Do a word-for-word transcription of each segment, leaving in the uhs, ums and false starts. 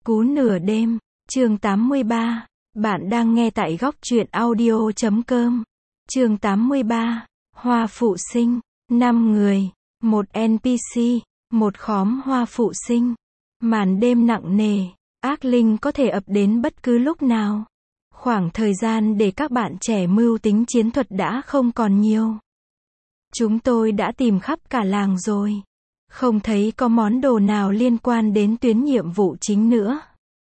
Cú nửa đêm, chương tám mươi ba. Bạn đang nghe tại góc truyện audio chấm com. Chương tám mươi ba. Hoa phụ sinh. năm người, một en pê xê, một khóm hoa phụ sinh. Màn đêm nặng nề, ác linh có thể ập đến bất cứ lúc nào. Khoảng thời gian để các bạn trẻ mưu tính chiến thuật đã không còn nhiều. Chúng tôi đã tìm khắp cả làng rồi. Không thấy có món đồ nào liên quan đến tuyến nhiệm vụ chính nữa.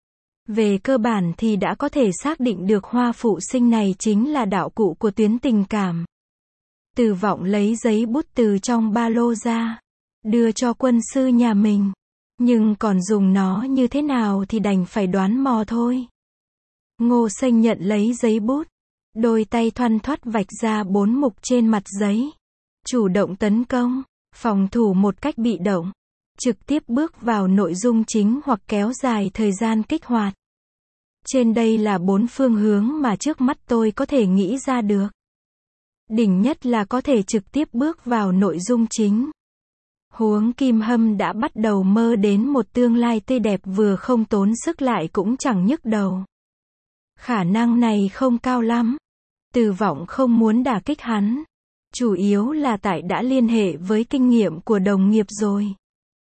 Về cơ bản thì đã có thể xác định được hoa phụ sinh này chính là đạo cụ của tuyến tình cảm. Từ Vọng lấy giấy bút từ trong ba lô ra, đưa cho quân sư nhà mình. Nhưng còn dùng nó như thế nào thì đành phải đoán mò thôi. Ngô Xanh nhận lấy giấy bút, đôi tay thoăn thoắt vạch ra bốn mục trên mặt giấy. Chủ động tấn công, phòng thủ một cách bị động, trực tiếp bước vào nội dung chính hoặc kéo dài thời gian kích hoạt. Trên đây là bốn phương hướng mà trước mắt tôi có thể nghĩ ra được. Đỉnh nhất là có thể trực tiếp bước vào nội dung chính. Huống Kim Hâm đã bắt đầu mơ đến một tương lai tươi đẹp vừa không tốn sức lại cũng chẳng nhức đầu. Khả năng này không cao lắm. Từ Vọng không muốn đả kích hắn. Chủ yếu là tại đã liên hệ với kinh nghiệm của đồng nghiệp rồi.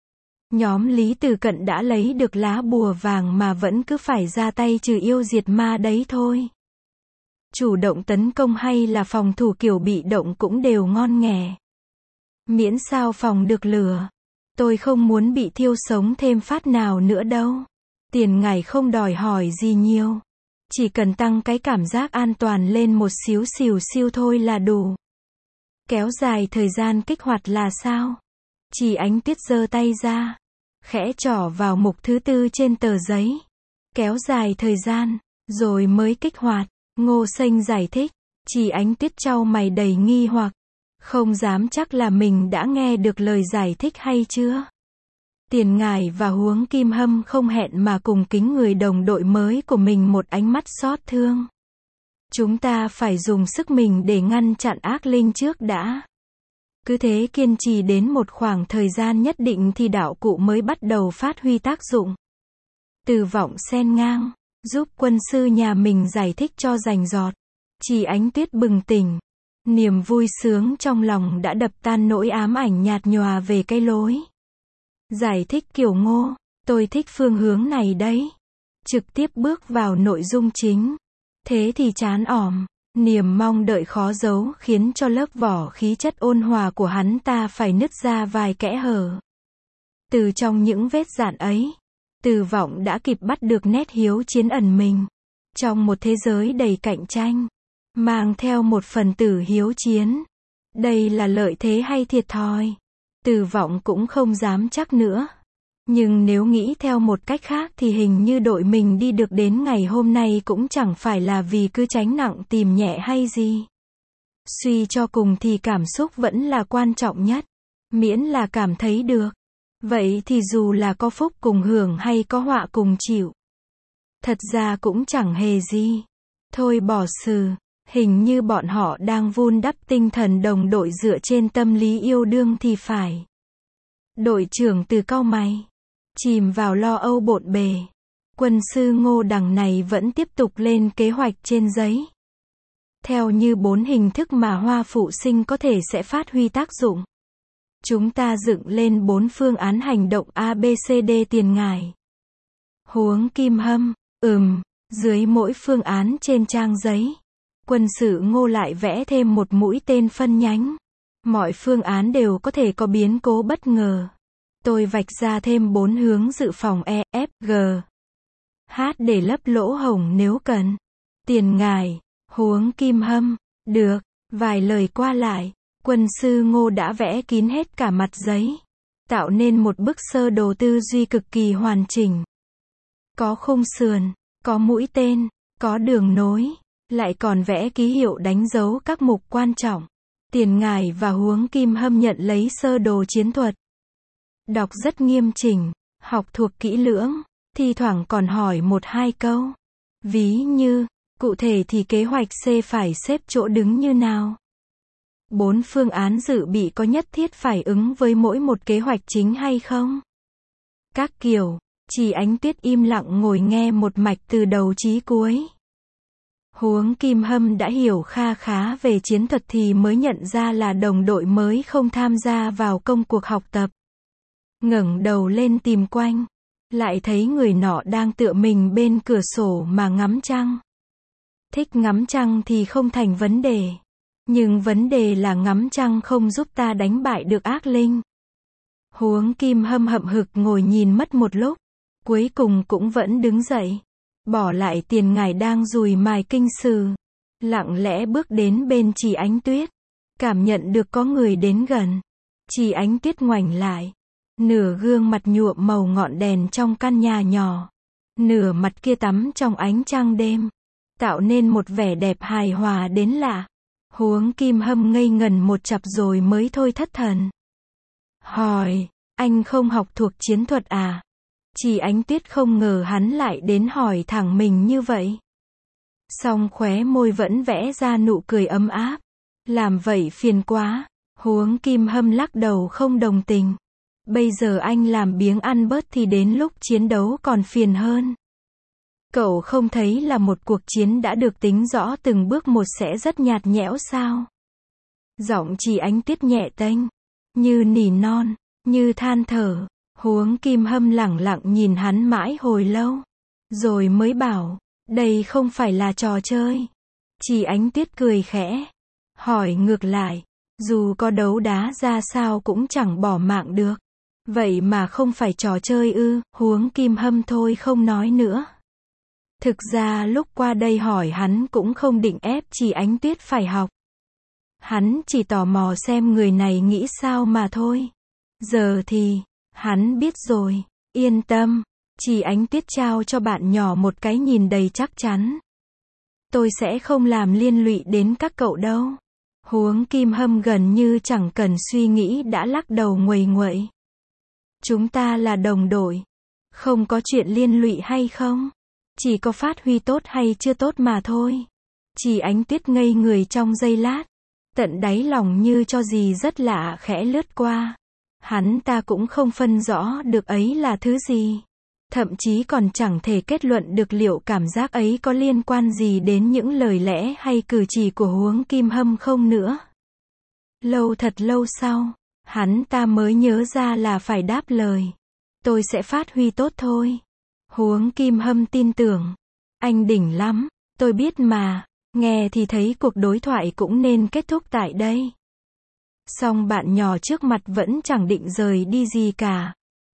Nhóm Lý Từ Cận đã lấy được lá bùa vàng mà vẫn cứ phải ra tay trừ yêu diệt ma đấy thôi. Chủ động tấn công hay là phòng thủ kiểu bị động cũng đều ngon nghẻ. Miễn sao phòng được lửa. Tôi không muốn bị thiêu sống thêm phát nào nữa đâu. Tiền ngài không đòi hỏi gì nhiều. Chỉ cần tăng cái cảm giác an toàn lên một xíu xìu xiu thôi là đủ. Kéo dài thời gian kích hoạt là sao? Chỉ Ánh Tuyết giơ tay ra, khẽ trỏ vào mục thứ tư trên tờ giấy. Kéo dài thời gian, rồi mới kích hoạt. Ngô Xanh giải thích. Chỉ Ánh Tuyết chau mày đầy nghi hoặc. Không dám chắc là mình đã nghe được lời giải thích hay chưa. Tiền Ngải và Huống Kim Hâm không hẹn mà cùng kính người đồng đội mới của mình một ánh mắt xót thương. Chúng ta phải dùng sức mình để ngăn chặn ác linh trước đã. Cứ thế kiên trì đến một khoảng thời gian nhất định thì đạo cụ mới bắt đầu phát huy tác dụng. Từ Vọng xen ngang, giúp quân sư nhà mình giải thích cho rành rọt. Chỉ Ánh Tuyết bừng tỉnh. Niềm vui sướng trong lòng đã đập tan nỗi ám ảnh nhạt nhòa về cái lối. Giải thích kiểu Ngô, tôi thích phương hướng này đấy. Trực tiếp bước vào nội dung chính. Thế thì chán ỏm, niềm mong đợi khó giấu khiến cho lớp vỏ khí chất ôn hòa của hắn ta phải nứt ra vài kẽ hở. Từ trong những vết rạn ấy, Từ Vọng đã kịp bắt được nét hiếu chiến ẩn mình. Trong một thế giới đầy cạnh tranh, mang theo một phần tử hiếu chiến. Đây là lợi thế hay thiệt thòi? Từ Vọng cũng không dám chắc nữa. Nhưng nếu nghĩ theo một cách khác thì hình như đội mình đi được đến ngày hôm nay cũng chẳng phải là vì cứ tránh nặng tìm nhẹ hay gì. Suy cho cùng thì cảm xúc vẫn là quan trọng nhất. Miễn là cảm thấy được. Vậy thì dù là có phúc cùng hưởng hay có họa cùng chịu, thật ra cũng chẳng hề gì. Thôi bỏ xử. Hình như bọn họ đang vun đắp tinh thần đồng đội dựa trên tâm lý yêu đương thì phải. Đội trưởng Từ cau mày, chìm vào lo âu bộn bề. Quân sư Ngô đằng này vẫn tiếp tục lên kế hoạch trên giấy. Theo như bốn hình thức mà hoa phụ sinh có thể sẽ phát huy tác dụng. Chúng ta dựng lên bốn phương án hành động A B C D. Tiền Ngải, Huống Kim Hâm, ừm, dưới mỗi phương án trên trang giấy. Quân sự Ngô lại vẽ thêm một mũi tên phân nhánh. Mọi phương án đều có thể có biến cố bất ngờ. Tôi vạch ra thêm bốn hướng dự phòng E, F, G, H để lấp lỗ hổng nếu cần. Tiền Ngải, Huống Kim Hâm, được. Vài lời qua lại, quân sư Ngô đã vẽ kín hết cả mặt giấy. Tạo nên một bức sơ đồ tư duy cực kỳ hoàn chỉnh. Có khung sườn, có mũi tên, có đường nối. Lại còn vẽ ký hiệu đánh dấu các mục quan trọng. Tiền Ngải và Huống Kim Hâm nhận lấy sơ đồ chiến thuật. Đọc rất nghiêm chỉnh, học thuộc kỹ lưỡng, thi thoảng còn hỏi một hai câu. Ví như, cụ thể thì kế hoạch C phải xếp chỗ đứng như nào? Bốn phương án dự bị có nhất thiết phải ứng với mỗi một kế hoạch chính hay không? Các kiểu, Chỉ Ánh Tuyết im lặng ngồi nghe một mạch từ đầu chí cuối. Huống Kim Hâm đã hiểu kha khá về chiến thuật thì mới nhận ra là đồng đội mới không tham gia vào công cuộc học tập. Ngẩng đầu lên tìm quanh, lại thấy người nọ đang tựa mình bên cửa sổ mà ngắm trăng. Thích ngắm trăng thì không thành vấn đề, nhưng vấn đề là ngắm trăng không giúp ta đánh bại được ác linh. Huống Kim Hâm hậm hực ngồi nhìn mất một lúc, cuối cùng cũng vẫn đứng dậy, bỏ lại tiền ngải đang dùi mài kinh sử, lặng lẽ bước đến bên Chỉ Ánh Tuyết, cảm nhận được có người đến gần. Chỉ Ánh Tuyết ngoảnh lại, nửa gương mặt nhuộm màu ngọn đèn trong căn nhà nhỏ, nửa mặt kia tắm trong ánh trăng đêm, tạo nên một vẻ đẹp hài hòa đến lạ. Huống Kim Hâm ngây ngần một chặp rồi mới thôi thất thần. Hỏi, anh không học thuộc chiến thuật à? Chỉ Ánh Tuyết không ngờ hắn lại đến hỏi thẳng mình như vậy. Song khóe môi vẫn vẽ ra nụ cười ấm áp. Làm vậy phiền quá. Huống Kim Hâm lắc đầu không đồng tình. Bây giờ anh làm biếng ăn bớt thì đến lúc chiến đấu còn phiền hơn. Cậu không thấy là một cuộc chiến đã được tính rõ từng bước một sẽ rất nhạt nhẽo sao? Giọng Chỉ Ánh Tuyết nhẹ tênh, như nỉ non, như than thở. Huống Kim Hâm lẳng lặng nhìn hắn mãi hồi lâu, rồi mới bảo, đây không phải là trò chơi. Chỉ Ánh Tuyết cười khẽ, hỏi ngược lại, dù có đấu đá ra sao cũng chẳng bỏ mạng được. Vậy mà không phải trò chơi ư? Huống Kim Hâm thôi không nói nữa. Thực ra lúc qua đây hỏi hắn cũng không định ép Chỉ Ánh Tuyết phải học. Hắn chỉ tò mò xem người này nghĩ sao mà thôi. Giờ thì, hắn biết rồi, yên tâm. Chỉ Ánh Tuyết trao cho bạn nhỏ một cái nhìn đầy chắc chắn. Tôi sẽ không làm liên lụy đến các cậu đâu. Huống Kim Hâm gần như chẳng cần suy nghĩ đã lắc đầu nguầy nguậy. Chúng ta là đồng đội. Không có chuyện liên lụy hay không. Chỉ có phát huy tốt hay chưa tốt mà thôi. Chỉ Ánh Tuyết ngây người trong giây lát. Tận đáy lòng như cho gì rất lạ khẽ lướt qua. Hắn ta cũng không phân rõ được ấy là thứ gì. Thậm chí còn chẳng thể kết luận được liệu cảm giác ấy có liên quan gì đến những lời lẽ hay cử chỉ của Huống Kim Hâm không nữa. Lâu thật lâu sau, hắn ta mới nhớ ra là phải đáp lời. Tôi sẽ phát huy tốt thôi. Huống Kim Hâm tin tưởng. Anh đỉnh lắm, tôi biết mà. Nghe thì thấy cuộc đối thoại cũng nên kết thúc tại đây. Song bạn nhỏ trước mặt vẫn chẳng định rời đi gì cả.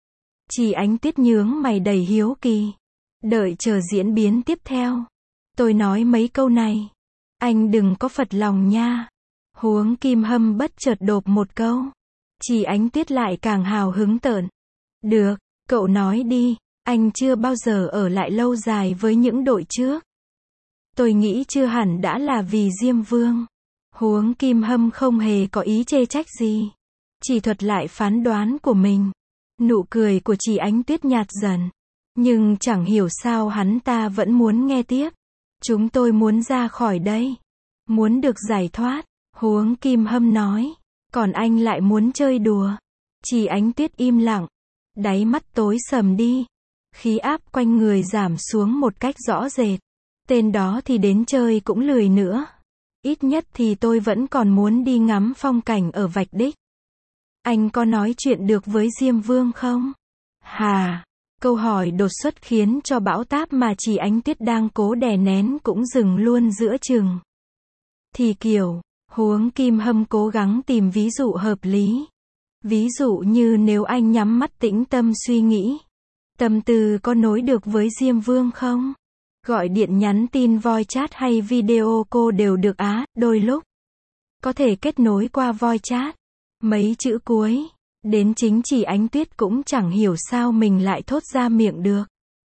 Chỉ Ánh Tuyết nhướng mày đầy hiếu kỳ. Đợi chờ diễn biến tiếp theo. Tôi nói mấy câu này. Anh đừng có phật lòng nha. Huống Kim Hâm bất chợt đột một câu. Chỉ Ánh Tuyết lại càng hào hứng tợn. Được, cậu nói đi. Anh chưa bao giờ ở lại lâu dài với những đội trước. Tôi nghĩ chưa hẳn đã là vì Diêm Vương. Huống Kim Hâm không hề có ý chê trách gì. Chỉ thuật lại phán đoán của mình. Nụ cười của Chỉ Ánh Tuyết nhạt dần. Nhưng chẳng hiểu sao hắn ta vẫn muốn nghe tiếp. Chúng tôi muốn ra khỏi đây. Muốn được giải thoát. Huống Kim Hâm nói. Còn anh lại muốn chơi đùa. Chỉ Ánh Tuyết im lặng. Đáy mắt tối sầm đi. Khí áp quanh người giảm xuống một cách rõ rệt. Tên đó thì đến chơi cũng lười nữa. Ít nhất thì tôi vẫn còn muốn đi ngắm phong cảnh ở Vạch Đích. Anh có nói chuyện được với Diêm Vương không? Hà, câu hỏi đột xuất khiến cho bão táp mà Chỉ Ánh Tuyết đang cố đè nén cũng dừng luôn giữa chừng. Thì kiểu, Huống Kim Hâm cố gắng tìm ví dụ hợp lý. Ví dụ như nếu anh nhắm mắt tĩnh tâm suy nghĩ. Tâm tư có nối được với Diêm Vương không? Gọi điện nhắn tin voice chat hay video call đều được á, đôi lúc. Có thể kết nối qua voice chat. Mấy chữ cuối. Đến chính Chỉ Ánh Tuyết cũng chẳng hiểu sao mình lại thốt ra miệng được.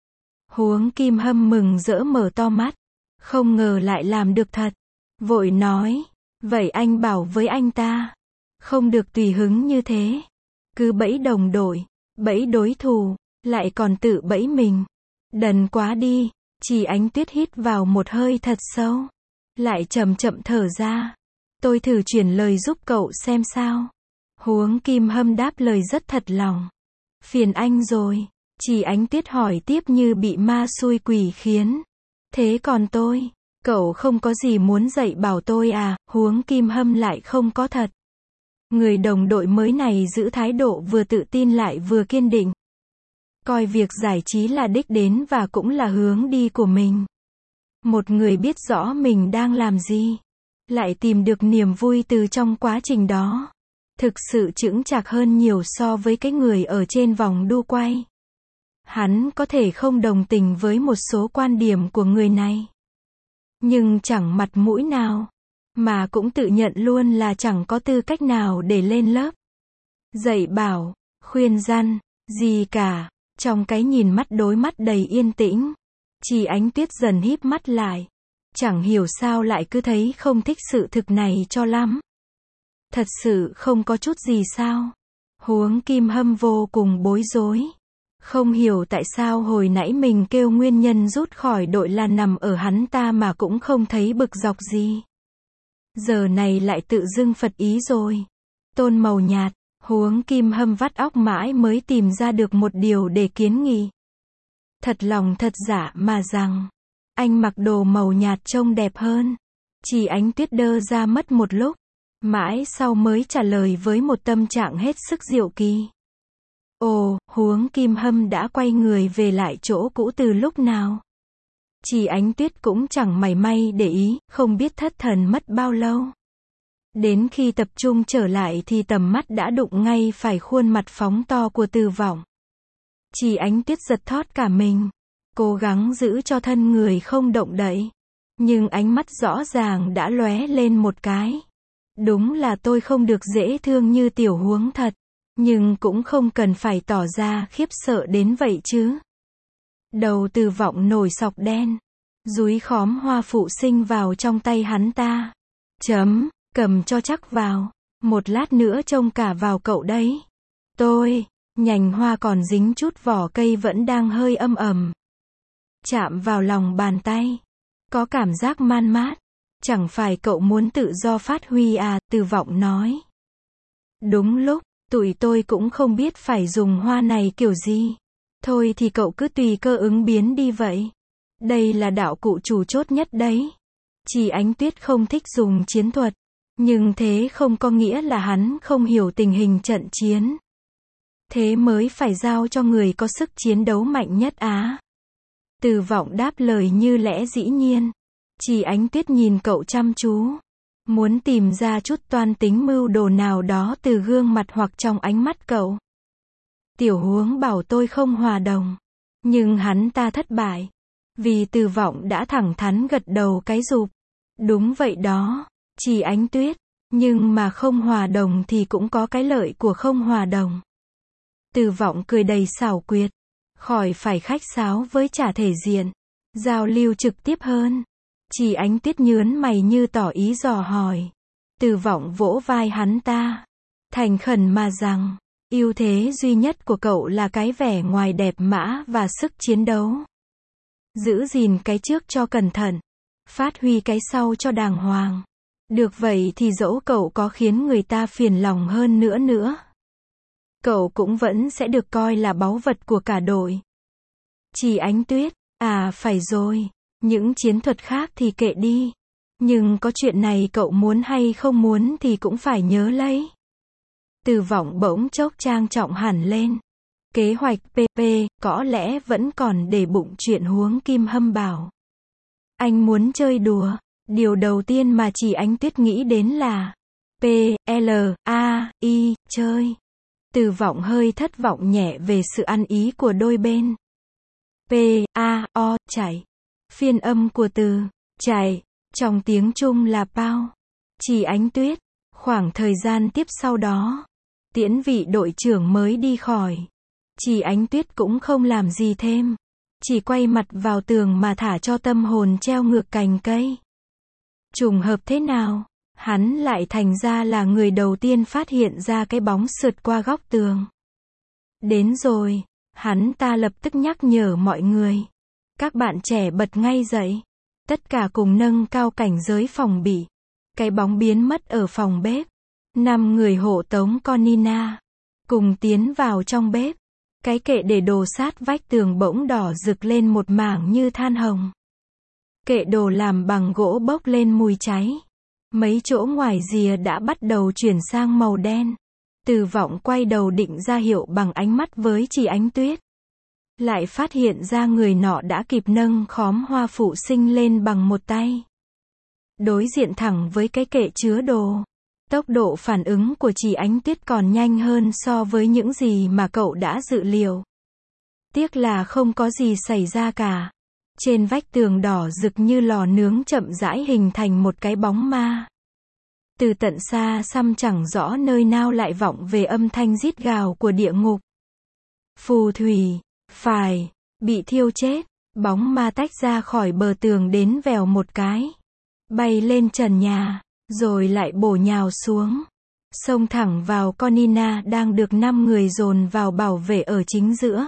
Huống Kim Hâm mừng rỡ mở to mắt. Không ngờ lại làm được thật. Vội nói. Vậy anh bảo với anh ta. Không được tùy hứng như thế. Cứ bẫy đồng đội. Bẫy đối thủ. Lại còn tự bẫy mình. Đần quá đi. Chỉ Ánh Tuyết hít vào một hơi thật sâu. Lại chậm chậm thở ra. Tôi thử chuyển lời giúp cậu xem sao. Huống Kim Hâm đáp lời rất thật lòng. Phiền anh rồi. Chỉ Ánh Tuyết hỏi tiếp như bị ma xui quỷ khiến. Thế còn tôi? Cậu không có gì muốn dạy bảo tôi à? Huống Kim Hâm lại không có thật. Người đồng đội mới này giữ thái độ vừa tự tin lại vừa kiên định. Coi việc giải trí là đích đến và cũng là hướng đi của mình. Một người biết rõ mình đang làm gì, lại tìm được niềm vui từ trong quá trình đó. Thực sự chững chạc hơn nhiều so với cái người ở trên vòng đu quay. Hắn có thể không đồng tình với một số quan điểm của người này, nhưng chẳng mặt mũi nào, mà cũng tự nhận luôn là chẳng có tư cách nào để lên lớp dạy bảo, khuyên răn, gì cả. Trong cái nhìn mắt đối mắt đầy yên tĩnh, Chỉ Ánh Tuyết dần híp mắt lại. Chẳng hiểu sao lại cứ thấy không thích sự thực này cho lắm. Thật sự không có chút gì sao? Huống Kim Hâm vô cùng bối rối. Không hiểu tại sao hồi nãy mình kêu nguyên nhân rút khỏi đội là nằm ở hắn ta mà cũng không thấy bực dọc gì. Giờ này lại tự dưng phật ý rồi. Tôn màu nhạt, Huống Kim Hâm vắt óc mãi mới tìm ra được một điều để kiến nghị. Thật lòng thật giả mà rằng, anh mặc đồ màu nhạt trông đẹp hơn. Chỉ Ánh Tuyết đơ ra mất một lúc, mãi sau mới trả lời với một tâm trạng hết sức diệu kỳ. Ồ, Huống Kim Hâm đã quay người về lại chỗ cũ từ lúc nào? Chỉ Ánh Tuyết cũng chẳng mảy may để ý, không biết thất thần mất bao lâu. Đến khi tập trung trở lại thì tầm mắt đã đụng ngay phải khuôn mặt phóng to của Từ Vọng. Chỉ Ánh Tuyết giật thót cả mình, cố gắng giữ cho thân người không động đậy. Nhưng ánh mắt rõ ràng đã lóe lên một cái. Đúng là tôi không được dễ thương như Tiểu Huống thật, nhưng cũng không cần phải tỏ ra khiếp sợ đến vậy chứ. Đầu Từ Vọng nổi sọc đen, dúi khóm hoa phụ sinh vào trong tay hắn ta. Chấm, cầm cho chắc vào, một lát nữa trông cả vào cậu đấy. Tôi, nhành hoa còn dính chút vỏ cây vẫn đang hơi âm ầm. Chạm vào lòng bàn tay, có cảm giác man mát. Chẳng phải cậu muốn tự do phát huy à? Từ Vọng nói. Đúng lúc, tụi tôi cũng không biết phải dùng hoa này kiểu gì. Thôi thì cậu cứ tùy cơ ứng biến đi vậy. Đây là đạo cụ chủ chốt nhất đấy. Chỉ Ánh Tuyết không thích dùng chiến thuật, nhưng thế không có nghĩa là hắn không hiểu tình hình trận chiến. Thế mới phải giao cho người có sức chiến đấu mạnh nhất á. Từ Vọng đáp lời như lẽ dĩ nhiên. Chỉ Ánh Tuyết nhìn cậu chăm chú, muốn tìm ra chút toan tính mưu đồ nào đó từ gương mặt hoặc trong ánh mắt cậu. Tiểu Huống bảo tôi không hòa đồng, nhưng hắn ta thất bại, vì Từ Vọng đã thẳng thắn gật đầu cái rụp. Đúng vậy đó, Chỉ Ánh Tuyết, nhưng mà không hòa đồng thì cũng có cái lợi của không hòa đồng. Từ Vọng cười đầy xảo quyệt, khỏi phải khách sáo với trả thể diện, giao lưu trực tiếp hơn. Chỉ Ánh Tuyết nhớn mày như tỏ ý dò hỏi. Từ Vọng vỗ vai hắn ta, thành khẩn mà rằng, ưu thế duy nhất của cậu là cái vẻ ngoài đẹp mã và sức chiến đấu. Giữ gìn cái trước cho cẩn thận, phát huy cái sau cho đàng hoàng. Được vậy thì dẫu cậu có khiến người ta phiền lòng hơn nữa nữa, cậu cũng vẫn sẽ được coi là báu vật của cả đội. Chỉ Ánh Tuyết, à phải rồi, những chiến thuật khác thì kệ đi. Nhưng có chuyện này cậu muốn hay không muốn thì cũng phải nhớ lấy. Từ Vọng bỗng chốc trang trọng hẳn lên. Kế hoạch pê pê, có lẽ vẫn còn để bụng chuyện Huống Kim Hâm bảo. Anh muốn chơi đùa. Điều đầu tiên mà Chỉ Ánh Tuyết nghĩ đến là P, L, A, I, chơi. Từ Vọng hơi thất vọng nhẹ về sự ăn ý của đôi bên. P, A, O, chạy. Phiên âm của từ chạy trong tiếng Trung là pao. Chỉ Ánh Tuyết, khoảng thời gian tiếp sau đó, tiễn vị đội trưởng mới đi khỏi. Chỉ Ánh Tuyết cũng không làm gì thêm, chỉ quay mặt vào tường mà thả cho tâm hồn treo ngược cành cây. Trùng hợp thế nào, hắn lại thành ra là người đầu tiên phát hiện ra cái bóng sượt qua góc tường. Đến rồi, hắn ta lập tức nhắc nhở mọi người. Các bạn trẻ bật ngay dậy. Tất cả cùng nâng cao cảnh giới phòng bị. Cái bóng biến mất ở phòng bếp. Năm người hộ tống con Nina cùng tiến vào trong bếp. Cái kệ để đồ sát vách tường bỗng đỏ rực lên một mảng như than hồng. Kệ đồ làm bằng gỗ bốc lên mùi cháy. Mấy chỗ ngoài rìa đã bắt đầu chuyển sang màu đen. Từ Vọng quay đầu định ra hiệu bằng ánh mắt với chị Ánh Tuyết. Lại phát hiện ra người nọ đã kịp nâng khóm hoa phụ sinh lên bằng một tay. Đối diện thẳng với cái kệ chứa đồ. Tốc độ phản ứng của chị Ánh Tuyết còn nhanh hơn so với những gì mà cậu đã dự liệu. Tiếc là không có gì xảy ra cả. Trên vách tường đỏ rực như lò nướng chậm rãi hình thành một cái bóng ma. Từ tận xa xăm chẳng rõ nơi nào lại vọng về âm thanh rít gào của địa ngục. Phù thủy, phải, bị thiêu chết. Bóng ma tách ra khỏi bờ tường đến vèo một cái. Bay lên trần nhà, rồi lại bổ nhào xuống. Xông thẳng vào con Nina đang được năm người dồn vào bảo vệ ở chính giữa.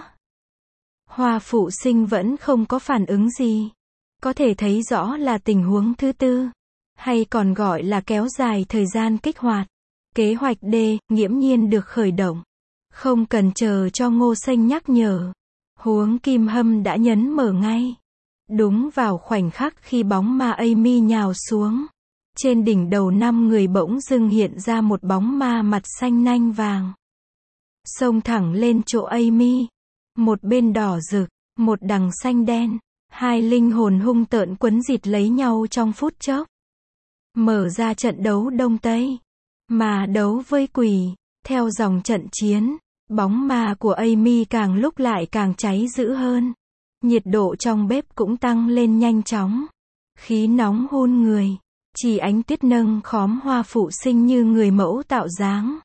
Hoa phụ sinh vẫn không có phản ứng gì. Có thể thấy rõ là tình huống thứ tư. Hay còn gọi là kéo dài thời gian kích hoạt. Kế hoạch D, nghiễm nhiên được khởi động. Không cần chờ cho Ngô Xanh nhắc nhở. Huống Kim Hâm đã nhấn mở ngay. Đúng vào khoảnh khắc khi bóng ma Amy nhào xuống. Trên đỉnh đầu năm người bỗng dưng hiện ra một bóng ma mặt xanh nanh vàng. Xông thẳng lên chỗ Amy. Một bên đỏ rực, một đằng xanh đen. Hai linh hồn hung tợn quấn rịt lấy nhau trong phút chốc. Mở ra trận đấu Đông Tây. Mà đấu với quỷ. Theo dòng trận chiến, bóng ma của Amy càng lúc lại càng cháy dữ hơn. Nhiệt độ trong bếp cũng tăng lên nhanh chóng. Khí nóng hôn người. Chỉ Ánh Tuyết nâng khóm hoa phụ sinh như người mẫu tạo dáng.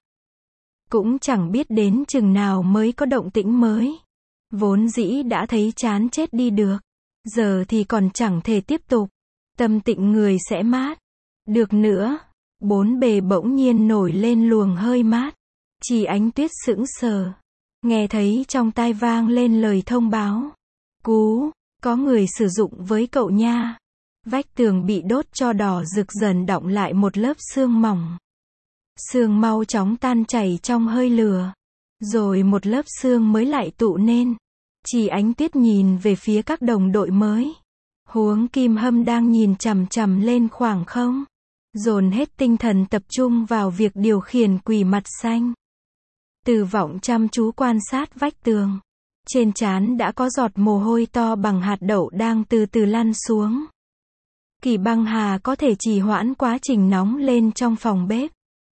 Cũng chẳng biết đến chừng nào mới có động tĩnh mới. Vốn dĩ đã thấy chán chết đi được. Giờ thì còn chẳng thể tiếp tục. Tâm tịnh người sẽ mát. Được nữa. Bốn bề bỗng nhiên nổi lên luồng hơi mát. Chỉ Ánh Tuyết sững sờ. Nghe thấy trong tai vang lên lời thông báo. Cú, có người sử dụng với cậu nha. Vách tường bị đốt cho đỏ rực dần đọng lại một lớp sương mỏng. Sương mau chóng tan chảy trong hơi lửa. Rồi một lớp sương mới lại tụ nên. Chỉ Ánh Tuyết nhìn về phía các đồng đội mới. Huống Kim Hâm đang nhìn chằm chằm lên khoảng không. Dồn hết tinh thần tập trung vào việc điều khiển quỷ mặt xanh. Từ Vọng chăm chú quan sát vách tường. Trên trán đã có giọt mồ hôi to bằng hạt đậu đang từ từ lăn xuống. Kỳ Băng Hà có thể trì hoãn quá trình nóng lên trong phòng bếp.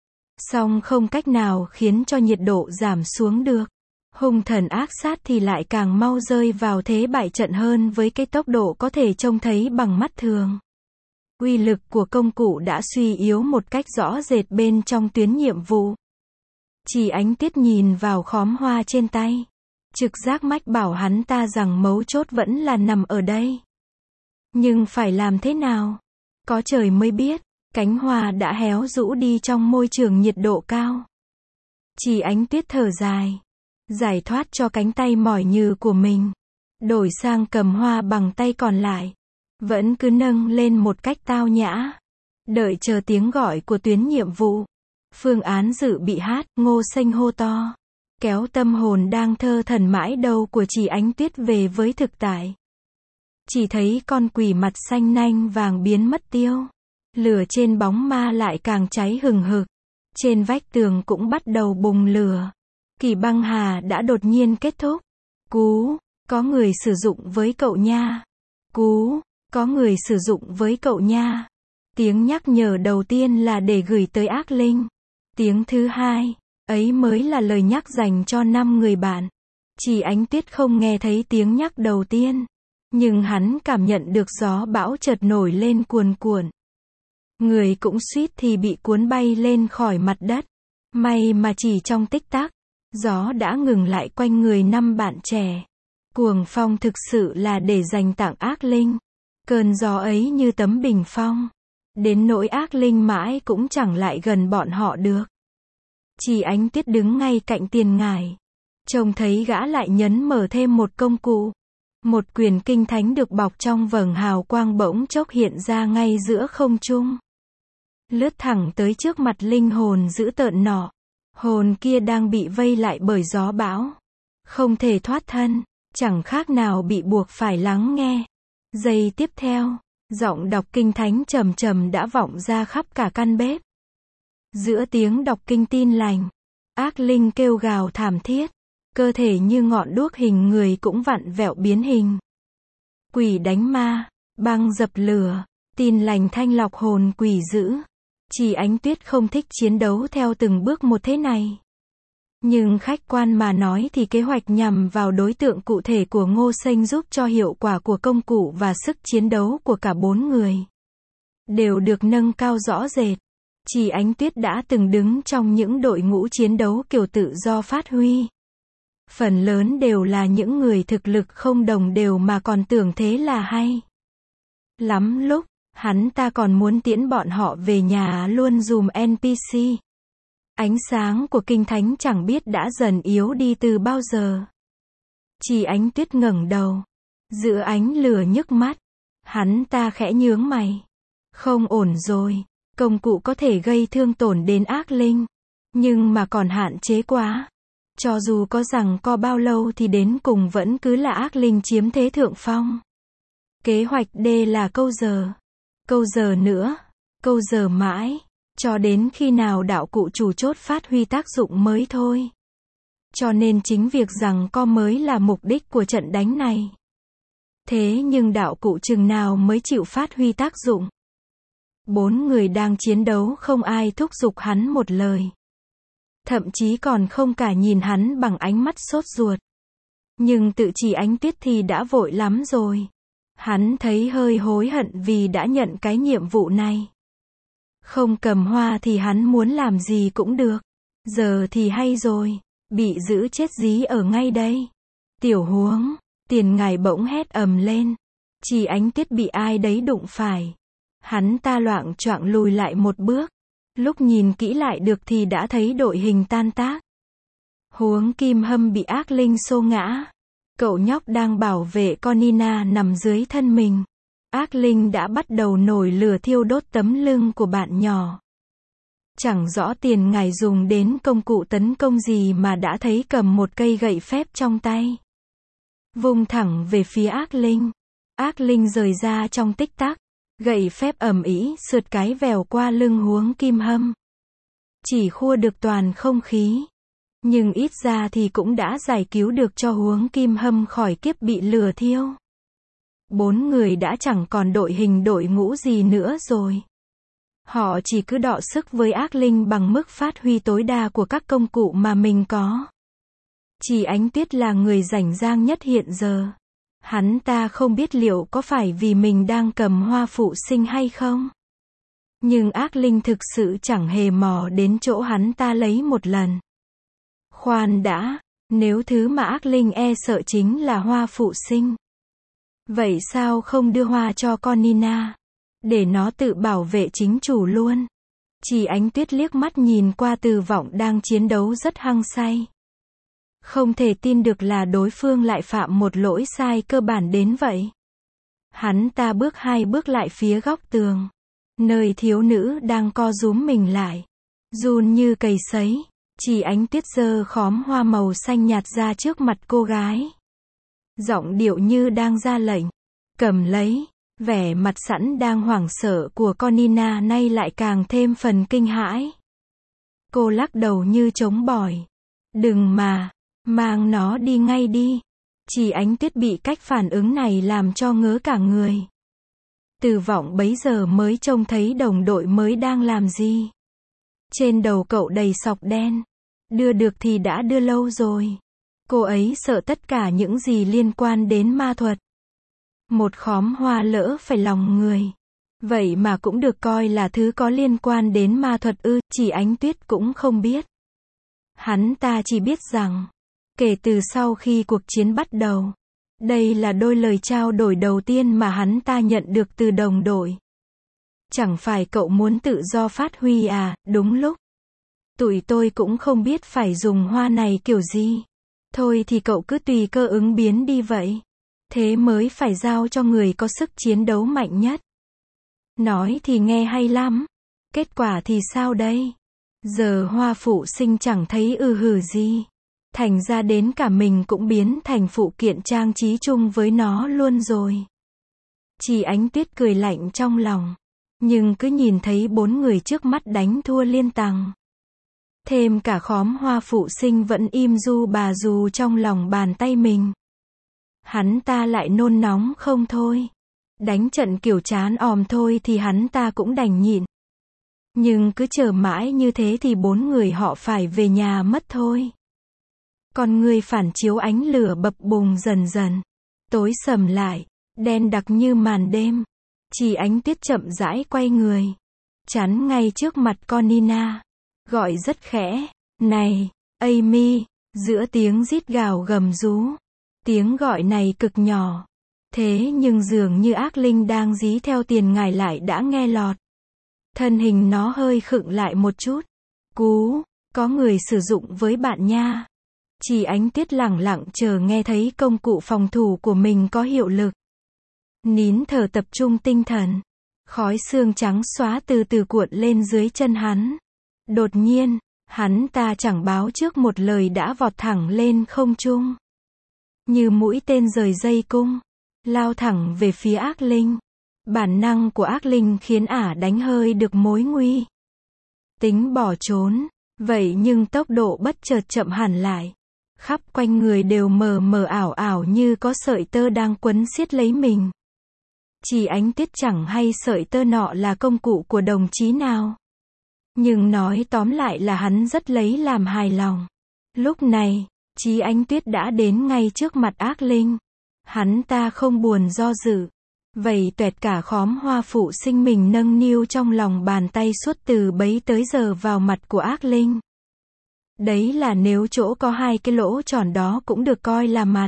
Song không cách nào khiến cho nhiệt độ giảm xuống được. Hung thần ác sát thì lại càng mau rơi vào thế bại trận hơn với cái tốc độ có thể trông thấy bằng mắt thường. Uy lực của công cụ đã suy yếu một cách rõ rệt bên trong tuyến nhiệm vụ. Chỉ Ánh Tuyết nhìn vào khóm hoa trên tay. Trực giác mách bảo hắn ta rằng mấu chốt vẫn là nằm ở đây. Nhưng phải làm thế nào? Có trời mới biết. Cánh hoa đã héo rũ đi trong môi trường nhiệt độ cao. Chỉ Ánh Tuyết thở dài. Giải thoát cho cánh tay mỏi nhừ của mình. Đổi sang cầm hoa bằng tay còn lại. Vẫn cứ nâng lên một cách tao nhã. Đợi chờ tiếng gọi của tuyến nhiệm vụ. Phương án dự bị hát, Ngô Xanh hô to. Kéo tâm hồn đang thơ thần mãi đâu của Chỉ Ánh Tuyết về với thực tại. Chỉ thấy con quỷ mặt xanh nanh vàng biến mất tiêu. Lửa trên bóng ma lại càng cháy hừng hực. Trên vách tường cũng bắt đầu bùng lửa. Kỳ Băng Hà đã đột nhiên kết thúc. Cú, có người sử dụng với cậu nha. Cú, có người sử dụng với cậu nha. Tiếng nhắc nhở đầu tiên là để gửi tới ác linh. Tiếng thứ hai, ấy mới là lời nhắc dành cho năm người bạn. Chỉ Ánh Tuyết không nghe thấy tiếng nhắc đầu tiên. Nhưng hắn cảm nhận được gió bão chợt nổi lên cuồn cuộn. Người cũng suýt thì bị cuốn bay lên khỏi mặt đất. May mà chỉ trong tích tắc, gió đã ngừng lại quanh người năm bạn trẻ. Cuồng phong thực sự là để dành tặng ác linh. Cơn gió ấy như tấm bình phong. Đến nỗi ác linh mãi cũng chẳng lại gần bọn họ được. Chỉ Ánh Tuyết đứng ngay cạnh tiền ngải. Trông thấy gã lại nhấn mở thêm một công cụ. Một quyền kinh thánh được bọc trong vầng hào quang bỗng chốc hiện ra ngay giữa không trung. Lướt thẳng tới trước mặt linh hồn dữ tợn nọ. Hồn kia đang bị vây lại bởi gió bão. Không thể thoát thân, chẳng khác nào bị buộc phải lắng nghe. Giây tiếp theo, giọng đọc kinh thánh trầm trầm đã vọng ra khắp cả căn bếp. Giữa tiếng đọc kinh tin lành, ác linh kêu gào thảm thiết, cơ thể như ngọn đuốc hình người cũng vặn vẹo biến hình. Quỷ đánh ma, băng dập lửa, tin lành thanh lọc hồn quỷ dữ. Chỉ Ánh Tuyết không thích chiến đấu theo từng bước một thế này. Nhưng khách quan mà nói thì kế hoạch nhằm vào đối tượng cụ thể của Ngô Sênh giúp cho hiệu quả của công cụ và sức chiến đấu của cả bốn người đều được nâng cao rõ rệt. Chỉ Ánh Tuyết đã từng đứng trong những đội ngũ chiến đấu kiểu tự do phát huy. Phần lớn đều là những người thực lực không đồng đều mà còn tưởng thế là hay. Lắm lúc, hắn ta còn muốn tiễn bọn họ về nhà luôn dùm en pê xê. Ánh sáng của kinh thánh chẳng biết đã dần yếu đi từ bao giờ. Chỉ Ánh Tuyết ngẩng đầu, giữa ánh lửa nhức mắt, hắn ta khẽ nhướng mày. Không ổn rồi, công cụ có thể gây thương tổn đến ác linh, nhưng mà còn hạn chế quá. Cho dù có rằng co bao lâu thì đến cùng vẫn cứ là ác linh chiếm thế thượng phong. Kế hoạch D là câu giờ, câu giờ nữa, câu giờ mãi, cho đến khi nào đạo cụ chủ chốt phát huy tác dụng mới thôi. Cho nên chính việc rằng co mới là mục đích của trận đánh này. Thế nhưng đạo cụ chừng nào mới chịu phát huy tác dụng? Bốn người đang chiến đấu không ai thúc giục hắn một lời. Thậm chí còn không cả nhìn hắn bằng ánh mắt sốt ruột. Nhưng tự Chỉ Ánh Tuyết thì đã vội lắm rồi. Hắn thấy hơi hối hận vì đã nhận cái nhiệm vụ này. Không cầm hoa thì hắn muốn làm gì cũng được. Giờ thì hay rồi, bị giữ chết dí ở ngay đây. Tiểu Huống, Tiền Ngài bỗng hét ầm lên. Chỉ Ánh Tuyết bị ai đấy đụng phải. Hắn ta loạng choạng lùi lại một bước. Lúc nhìn kỹ lại được thì đã thấy đội hình tan tác. Huống Kim Hâm bị ác linh xô ngã. Cậu nhóc đang bảo vệ con Nina nằm dưới thân mình. Ác linh đã bắt đầu nổi lửa thiêu đốt tấm lưng của bạn nhỏ. Chẳng rõ Tiền Ngài dùng đến công cụ tấn công gì mà đã thấy cầm một cây gậy phép trong tay. Vung thẳng về phía ác linh. Ác linh rời ra trong tích tắc. Gậy phép ầm ĩ sượt cái vèo qua lưng Huống Kim Hâm. Chỉ khua được toàn không khí. Nhưng ít ra thì cũng đã giải cứu được cho Huống Kim Hâm khỏi kiếp bị lửa thiêu. Bốn người đã chẳng còn đội hình đội ngũ gì nữa rồi. Họ chỉ cứ đọ sức với ác linh bằng mức phát huy tối đa của các công cụ mà mình có. Chỉ Ánh Tuyết là người rảnh rang nhất hiện giờ. Hắn ta không biết liệu có phải vì mình đang cầm hoa phụ sinh hay không. Nhưng ác linh thực sự chẳng hề mò đến chỗ hắn ta lấy một lần. Khoan đã, nếu thứ mà ác linh e sợ chính là hoa phụ sinh. Vậy sao không đưa hoa cho con Nina? Để nó tự bảo vệ chính chủ luôn. Chỉ Ánh Tuyết liếc mắt nhìn qua Từ Vọng đang chiến đấu rất hăng say. Không thể tin được là đối phương lại phạm một lỗi sai cơ bản đến vậy. Hắn ta bước hai bước lại phía góc tường. Nơi thiếu nữ đang co rúm mình lại. Run như cầy sấy. Chỉ Ánh Tuyết giơ khóm hoa màu xanh nhạt ra trước mặt cô gái. Giọng điệu như đang ra lệnh. Cầm lấy. Vẻ mặt sẵn đang hoảng sợ của con Nina nay lại càng thêm phần kinh hãi. Cô lắc đầu như chống bỏi. Đừng mà. Mang nó đi ngay đi. Chỉ Ánh Tuyết bị cách phản ứng này làm cho ngớ cả người. Từ Vọng bấy giờ mới trông thấy đồng đội mới đang làm gì. Trên đầu cậu đầy sọc đen. Đưa được thì đã đưa lâu rồi. Cô ấy sợ tất cả những gì liên quan đến ma thuật. Một khóm hoa lỡ phải lòng người. Vậy mà cũng được coi là thứ có liên quan đến ma thuật ư? Chỉ Ánh Tuyết cũng không biết. Hắn ta chỉ biết rằng, kể từ sau khi cuộc chiến bắt đầu, đây là đôi lời trao đổi đầu tiên mà hắn ta nhận được từ đồng đội. Chẳng phải cậu muốn tự do phát huy à? Đúng lúc. Tụi tôi cũng không biết phải dùng hoa này kiểu gì. Thôi thì cậu cứ tùy cơ ứng biến đi vậy. Thế mới phải giao cho người có sức chiến đấu mạnh nhất. Nói thì nghe hay lắm. Kết quả thì sao đây? Giờ hoa phụ sinh chẳng thấy ư hử gì. Thành ra đến cả mình cũng biến thành phụ kiện trang trí chung với nó luôn rồi. Chị Ánh Tuyết cười lạnh trong lòng. Nhưng cứ nhìn thấy bốn người trước mắt đánh thua liên tằng. Thêm cả khóm Hoa Phụ Sinh vẫn im du bà dù trong lòng bàn tay mình. Hắn ta lại nôn nóng không thôi. Đánh trận kiểu chán òm thôi thì hắn ta cũng đành nhịn. Nhưng cứ chờ mãi như thế thì bốn người họ phải về nhà mất thôi. Con người phản chiếu ánh lửa bập bùng dần dần. Tối sầm lại, đen đặc như màn đêm. Chị Ánh Tuyết chậm rãi quay người. Chắn ngay trước mặt con Nina. Gọi rất khẽ. Này, Amy, giữa tiếng rít gào gầm rú. Tiếng gọi này cực nhỏ. Thế nhưng dường như ác linh đang dí theo tiền ngài lại đã nghe lọt. Thân hình nó hơi khựng lại một chút. Cú, có người sử dụng với bạn nha. Chị Ánh Tuyết lẳng lặng chờ nghe thấy công cụ phòng thủ của mình có hiệu lực. Nín thở tập trung tinh thần. Khói xương trắng xóa từ từ cuộn lên dưới chân hắn. Đột nhiên, hắn ta chẳng báo trước một lời đã vọt thẳng lên không trung. Như mũi tên rời dây cung. Lao thẳng về phía ác linh. Bản năng của ác linh khiến ả đánh hơi được mối nguy. Tính bỏ trốn. Vậy nhưng tốc độ bất chợt chậm hẳn lại. Khắp quanh người đều mờ mờ ảo ảo như có sợi tơ đang quấn siết lấy mình. Chị Ánh Tuyết chẳng hay sợi tơ nọ là công cụ của đồng chí nào. Nhưng nói tóm lại là hắn rất lấy làm hài lòng. Lúc này, chị Ánh Tuyết đã đến ngay trước mặt ác linh. Hắn ta không buồn do dự. Vậy tuẹt cả khóm Hoa Phụ Sinh mình nâng niu trong lòng bàn tay suốt từ bấy tới giờ vào mặt của ác linh. Đấy là nếu chỗ có hai cái lỗ tròn đó cũng được coi là mặt.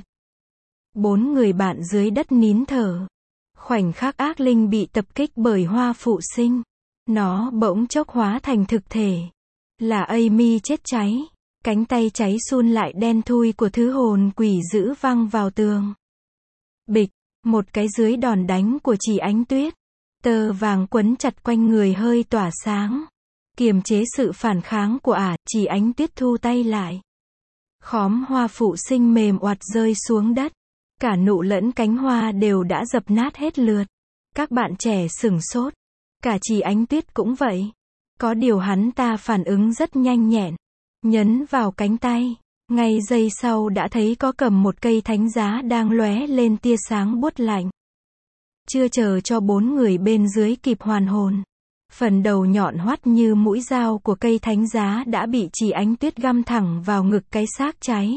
Bốn người bạn dưới đất nín thở. Khoảnh khắc ác linh bị tập kích bởi Hoa Phụ Sinh. Nó bỗng chốc hóa thành thực thể. Là Amy chết cháy. Cánh tay cháy sun lại đen thui của thứ hồn quỷ dữ văng vào tường. Bịch, một cái dưới đòn đánh của chị Ánh Tuyết. Tơ vàng quấn chặt quanh người hơi tỏa sáng. Kiềm chế sự phản kháng của ả, chị Ánh Tuyết thu tay lại. Khóm Hoa Phụ Sinh mềm oặt rơi xuống đất. Cả nụ lẫn cánh hoa đều đã dập nát hết lượt. Các bạn trẻ sửng sốt. Cả chị Ánh Tuyết cũng vậy. Có điều hắn ta phản ứng rất nhanh nhẹn. Nhấn vào cánh tay. Ngay giây sau đã thấy có cầm một cây thánh giá đang lóe lên tia sáng buốt lạnh. Chưa chờ cho bốn người bên dưới kịp hoàn hồn. Phần đầu nhọn hoắt như mũi dao của cây thánh giá đã bị chị Ánh Tuyết găm thẳng vào ngực cái xác cháy.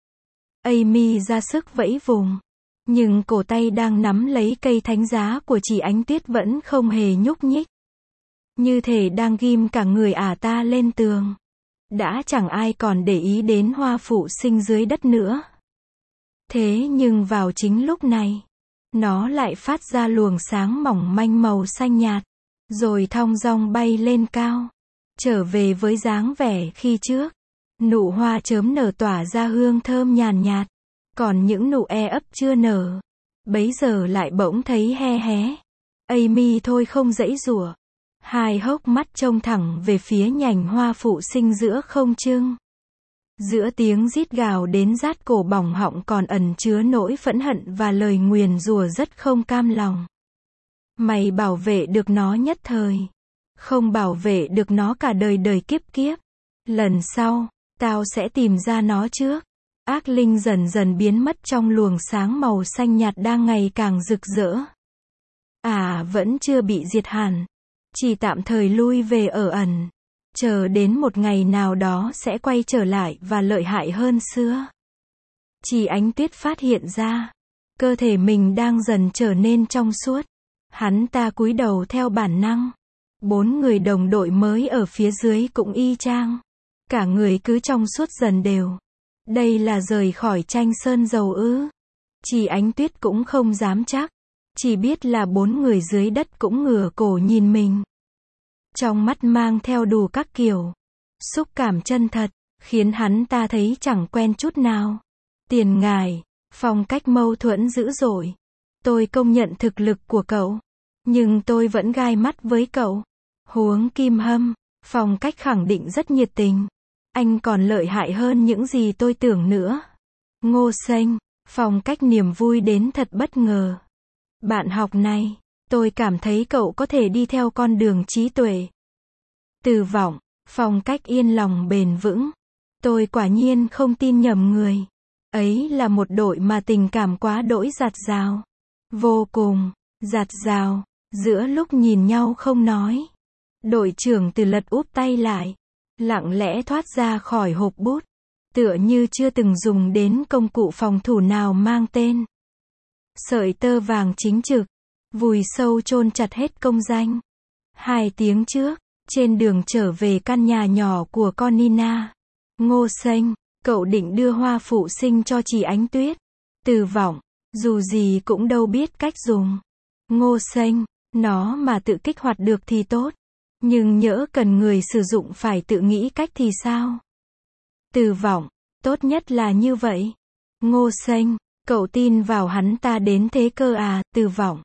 Amy ra sức vẫy vùng. Nhưng cổ tay đang nắm lấy cây thánh giá của chị Ánh Tuyết vẫn không hề nhúc nhích. Như thể đang ghim cả người ả ta lên tường. Đã chẳng ai còn để ý đến Hoa Phụ Sinh dưới đất nữa. Thế nhưng vào chính lúc này, nó lại phát ra luồng sáng mỏng manh màu xanh nhạt. Rồi thong dong bay lên cao. Trở về với dáng vẻ khi trước. Nụ hoa chớm nở tỏa ra hương thơm nhàn nhạt. Còn những nụ e ấp chưa nở. Bấy giờ lại bỗng thấy he hé. Amy thôi không giãy giụa. Hai hốc mắt trông thẳng về phía nhành Hoa Phụ Sinh giữa không trung. Giữa tiếng rít gào đến rát cổ bỏng họng còn ẩn chứa nỗi phẫn hận và lời nguyền rủa rất không cam lòng. Mày bảo vệ được nó nhất thời. Không bảo vệ được nó cả đời đời kiếp kiếp. Lần sau, tao sẽ tìm ra nó trước. Ác linh dần dần biến mất trong luồng sáng màu xanh nhạt đang ngày càng rực rỡ. À, vẫn chưa bị diệt hẳn. Chỉ tạm thời lui về ở ẩn. Chờ đến một ngày nào đó sẽ quay trở lại và lợi hại hơn xưa. Chị Ánh Tuyết phát hiện ra. Cơ thể mình đang dần trở nên trong suốt. Hắn ta cúi đầu theo bản năng. Bốn người đồng đội mới ở phía dưới cũng y chang. Cả người cứ trong suốt dần đều. Đây là rời khỏi tranh sơn dầu ư? Chị Ánh Tuyết cũng không dám chắc. Chỉ biết là bốn người dưới đất cũng ngửa cổ nhìn mình. Trong mắt mang theo đủ các kiểu. Xúc cảm chân thật, khiến hắn ta thấy chẳng quen chút nào. Tiền ngài, phong cách mâu thuẫn dữ dội. Tôi công nhận thực lực của cậu. Nhưng tôi vẫn gai mắt với cậu. Huống Kim Hâm, phong cách khẳng định rất nhiệt tình. Anh còn lợi hại hơn những gì tôi tưởng nữa. Ngô Xanh, phong cách niềm vui đến thật bất ngờ. Bạn học này, tôi cảm thấy cậu có thể đi theo con đường trí tuệ. Từ Vọng, phong cách yên lòng bền vững. Tôi quả nhiên không tin nhầm người. Ấy là một đội mà tình cảm quá đỗi dạt dào. Vô cùng, dạt dào, giữa lúc nhìn nhau không nói. Đội trưởng Từ lật úp tay lại, lặng lẽ thoát ra khỏi hộp bút, tựa như chưa từng dùng đến công cụ phòng thủ nào mang tên. Sợi tơ vàng chính trực, vùi sâu chôn chặt hết công danh. Hai tiếng trước, trên đường trở về căn nhà nhỏ của con Nina. Ngô Xanh, cậu định đưa hoa phụ sinh cho chị Ánh Tuyết. Từ Vọng, dù gì cũng đâu biết cách dùng. Ngô Xanh, nó mà tự kích hoạt được thì tốt. Nhưng nhỡ cần người sử dụng phải tự nghĩ cách thì sao? Từ Vọng, tốt nhất là như vậy. Ngô Xanh, cậu tin vào hắn ta đến thế cơ à? Từ Vọng,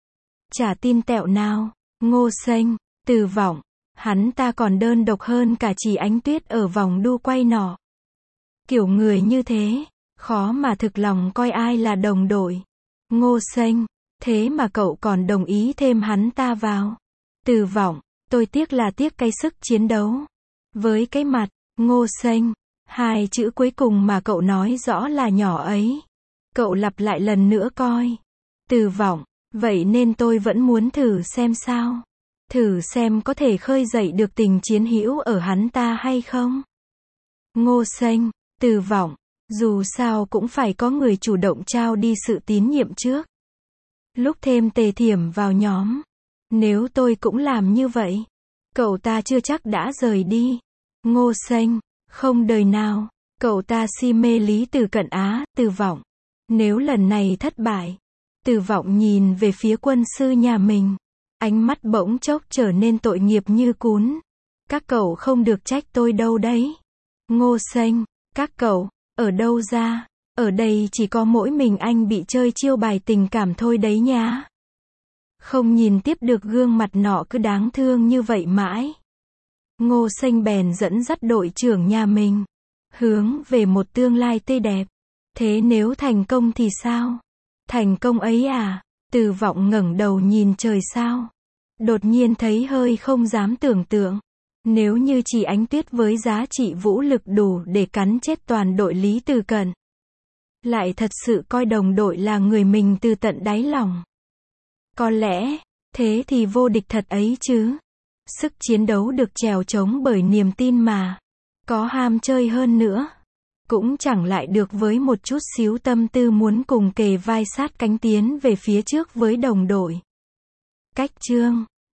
chả tin tẹo nào. Ngô Xanh, Từ Vọng, hắn ta còn đơn độc hơn cả chị Ánh Tuyết ở vòng đu quay nọ. Kiểu người như thế, khó mà thực lòng coi ai là đồng đội. Ngô Xanh, thế mà cậu còn đồng ý thêm hắn ta vào. Từ Vọng, tôi tiếc là tiếc cái sức chiến đấu. Với cái mặt, Ngô Xanh, hai chữ cuối cùng mà cậu nói rõ là nhỏ ấy. Cậu lặp lại lần nữa coi. Từ Vọng, vậy nên tôi vẫn muốn thử xem sao. Thử xem có thể khơi dậy được tình chiến hữu ở hắn ta hay không. Ngô Xanh, Từ Vọng, dù sao cũng phải có người chủ động trao đi sự tín nhiệm trước. Lúc thêm Tề Thiểm vào nhóm, nếu tôi cũng làm như vậy, cậu ta chưa chắc đã rời đi. Ngô Xanh, không đời nào, cậu ta si mê Lý Từ Cận á. Từ Vọng, nếu lần này thất bại. Từ Vọng nhìn về phía quân sư nhà mình, ánh mắt bỗng chốc trở nên tội nghiệp như cún. Các cậu không được trách tôi đâu đấy. Ngô Xanh, các cậu, ở đâu ra? Ở đây chỉ có mỗi mình anh bị chơi chiêu bài tình cảm thôi đấy nhá. Không nhìn tiếp được gương mặt nọ cứ đáng thương như vậy mãi. Ngô Xanh bèn dẫn dắt đội trưởng nhà mình, hướng về một tương lai tươi đẹp. Thế nếu thành công thì sao? Thành công ấy à? Từ Vọng ngẩng đầu nhìn trời sao. Đột nhiên thấy hơi không dám tưởng tượng. Nếu như chị Ánh Tuyết với giá trị vũ lực đủ để cắn chết toàn đội Lý Từ Cận, lại thật sự coi đồng đội là người mình từ tận đáy lòng. Có lẽ, thế thì vô địch thật ấy chứ. Sức chiến đấu được trèo trống bởi niềm tin mà. Có ham chơi hơn nữa, cũng chẳng lại được với một chút xíu tâm tư muốn cùng kề vai sát cánh tiến về phía trước với đồng đội. Cách chương